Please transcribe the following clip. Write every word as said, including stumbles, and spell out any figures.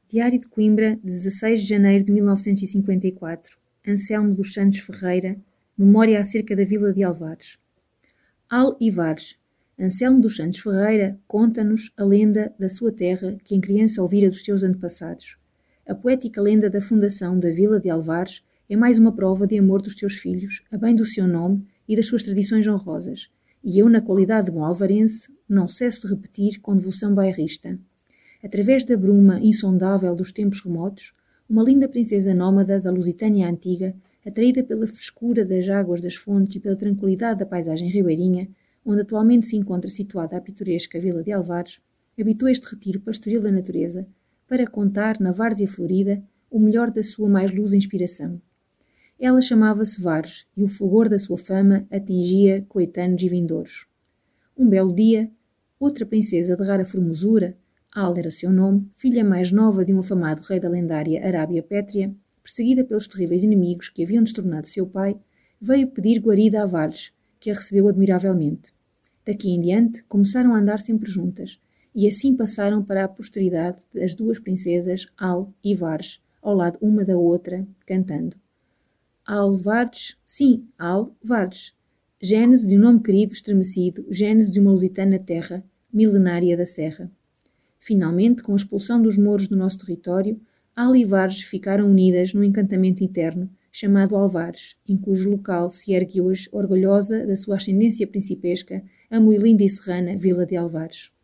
Diário de Coimbra, dezasseis de janeiro de mil novecentos e cinquenta e quatro. Anselmo dos Santos Ferreira. Memória acerca da vila de Alvares. Al e Vares. Anselmo dos Santos Ferreira conta-nos a lenda da sua terra que em criança ouvira dos seus antepassados. A poética lenda da fundação da vila de Alvares é mais uma prova de amor dos seus filhos, a bem do seu nome e das suas tradições honrosas, e eu, na qualidade de bom alvarense, não cesso de repetir com devoção bairrista. Através da bruma insondável dos tempos remotos, uma linda princesa nómada da Lusitânia antiga, atraída pela frescura das águas das fontes e pela tranquilidade da paisagem ribeirinha, onde atualmente se encontra situada a pitoresca vila de Alvares, habitou este retiro pastoril da natureza para contar, na várzea florida, o melhor da sua mais luz inspiração. Ela chamava-se Vares, e o fulgor da sua fama atingia coetanos e vindouros. Um belo dia, outra princesa de rara formosura, Al era seu nome, filha mais nova de um afamado rei da lendária Arábia Pétrea, perseguida pelos terríveis inimigos que haviam destornado seu pai, veio pedir guarida a Vares, que a recebeu admiravelmente. Daqui em diante, começaram a andar sempre juntas, e assim passaram para a posteridade as duas princesas Al e Vares, ao lado uma da outra, cantando. Al Vares, sim, Al Vares. Gênese de um nome querido estremecido, gênese de uma lusitana terra, milenária da serra. Finalmente, com a expulsão dos mouros do nosso território, Al e Vares ficaram unidas num encantamento eterno, chamado Alvares, em cujo local se ergue hoje, orgulhosa da sua ascendência principesca, a muito linda e serrana Vila de Alvares.